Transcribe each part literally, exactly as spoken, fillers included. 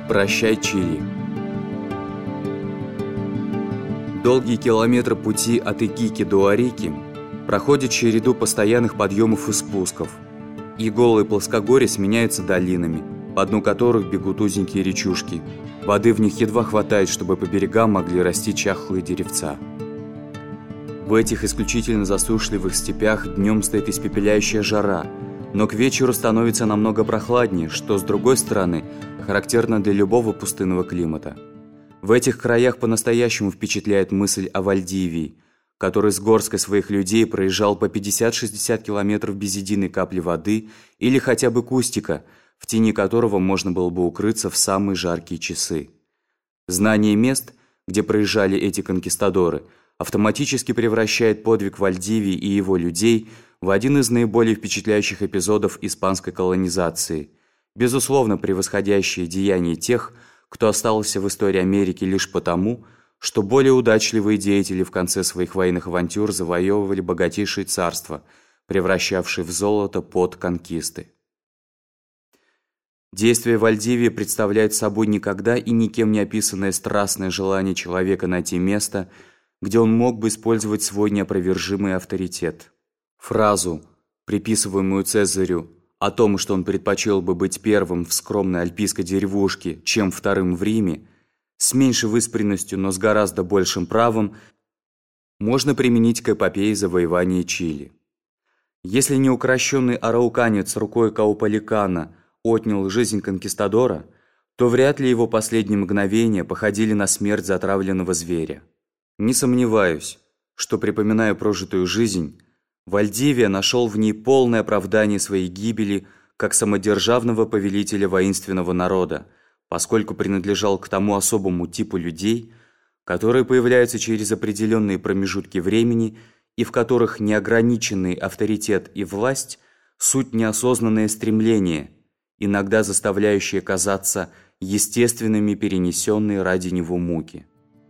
Прощай, Чили. Долгие километры пути от Икики до Арики проходят череду постоянных подъемов и спусков, и голые плоскогорья сменяются долинами, по дну которых бегут узенькие речушки. Воды в них едва хватает, чтобы по берегам могли расти чахлые деревца. В этих исключительно засушливых степях днем стоит испепеляющая жара, но к вечеру становится намного прохладнее, что, с другой стороны, характерно для любого пустынного климата. В этих краях по-настоящему впечатляет мысль о Вальдивии, который с горсткой своих людей проезжал по пятьдесят-шестьдесят километров без единой капли воды или хотя бы кустика, в тени которого можно было бы укрыться в самые жаркие часы. Знание мест, где проезжали эти конкистадоры, автоматически превращает подвиг Вальдивии и его людей в один из наиболее впечатляющих эпизодов испанской колонизации, безусловно превосходящие деяния тех, кто остался в истории Америки лишь потому, что более удачливые деятели в конце своих военных авантюр завоевывали богатейшие царства, превращавшие в золото пот конкисты. Действие Вальдивии представляет собой никогда и никем не описанное страстное желание человека найти место, где он мог бы использовать свой неопровержимый авторитет. Фразу, приписываемую Цезарю, о том, что он предпочел бы быть первым в скромной альпийской деревушке, чем вторым в Риме, с меньшей выспренностью, но с гораздо большим правом, можно применить к эпопее завоевания Чили. Если неукрощенный арауканец рукой Кауполикана отнял жизнь конкистадора, то вряд ли его последние мгновения походили на смерть затравленного зверя. Не сомневаюсь, что, припоминая прожитую жизнь, Вальдивия нашел в ней полное оправдание своей гибели как самодержавного повелителя воинственного народа, поскольку принадлежал к тому особому типу людей, которые появляются через определенные промежутки времени и в которых неограниченный авторитет и власть – суть неосознанное стремление, иногда заставляющее казаться естественными перенесенные ради него муки.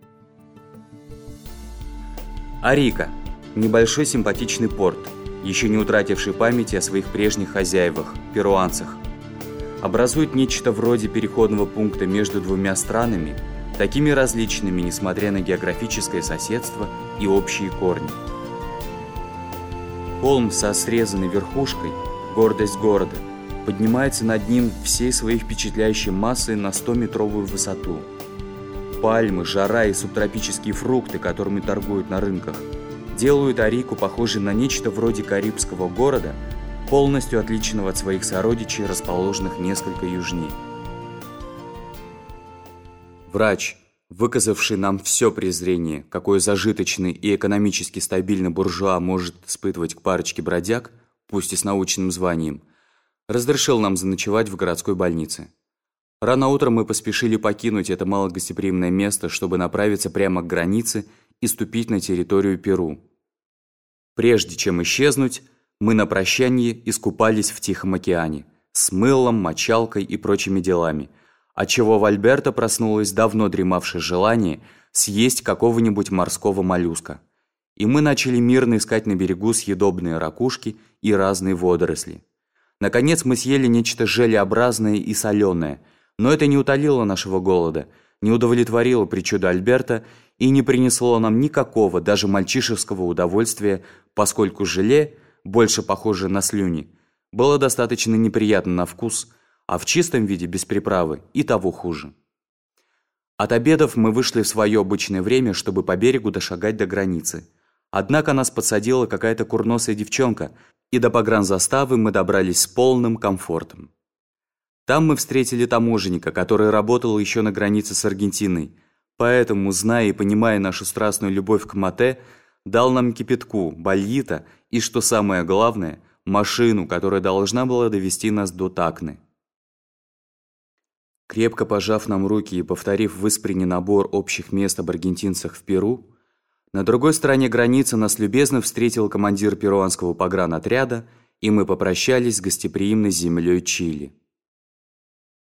Арика – небольшой симпатичный порт, еще не утративший памяти о своих прежних хозяевах, перуанцах. Образует нечто вроде переходного пункта между двумя странами, такими различными, несмотря на географическое соседство и общие корни. Холм со срезанной верхушкой, гордость города, поднимается над ним всей своей впечатляющей массой на стометровую высоту. Пальмы, жара и субтропические фрукты, которыми торгуют на рынках, делают Арику похожей на нечто вроде карибского города, полностью отличного от своих сородичей, расположенных несколько южнее. Врач, выказавший нам все презрение, какое зажиточный и экономически стабильный буржуа может испытывать к парочке бродяг, пусть и с научным званием, разрешил нам заночевать в городской больнице. Рано утром мы поспешили покинуть это малогостеприимное место, чтобы направиться прямо к границе и ступить на территорию Перу. Прежде чем исчезнуть, мы на прощание искупались в Тихом океане с мылом, мочалкой и прочими делами, отчего в Альберто проснулось давно дремавшее желание съесть какого-нибудь морского моллюска. И мы начали мирно искать на берегу съедобные ракушки и разные водоросли. Наконец мы съели нечто желеобразное и соленое, но это не утолило нашего голода, не удовлетворило причуду Альберто и не принесло нам никакого, даже мальчишеского удовольствия, поскольку желе, больше похожее на слюни, было достаточно неприятно на вкус, а в чистом виде без приправы и того хуже. От обедов мы вышли в свое обычное время, чтобы по берегу дошагать до границы. Однако нас подсадила какая-то курносая девчонка, и до погранзаставы мы добрались с полным комфортом. Там мы встретили таможенника, который работал еще на границе с Аргентиной, поэтому, зная и понимая нашу страстную любовь к мате, дал нам кипятку, бальита и, что самое главное, машину, которая должна была довести нас до Такны. Крепко пожав нам руки и повторив в Исприне набор общих мест об аргентинцах в Перу, на другой стороне границы нас любезно встретил командир перуанского погранотряда, и мы попрощались с гостеприимной землей Чили.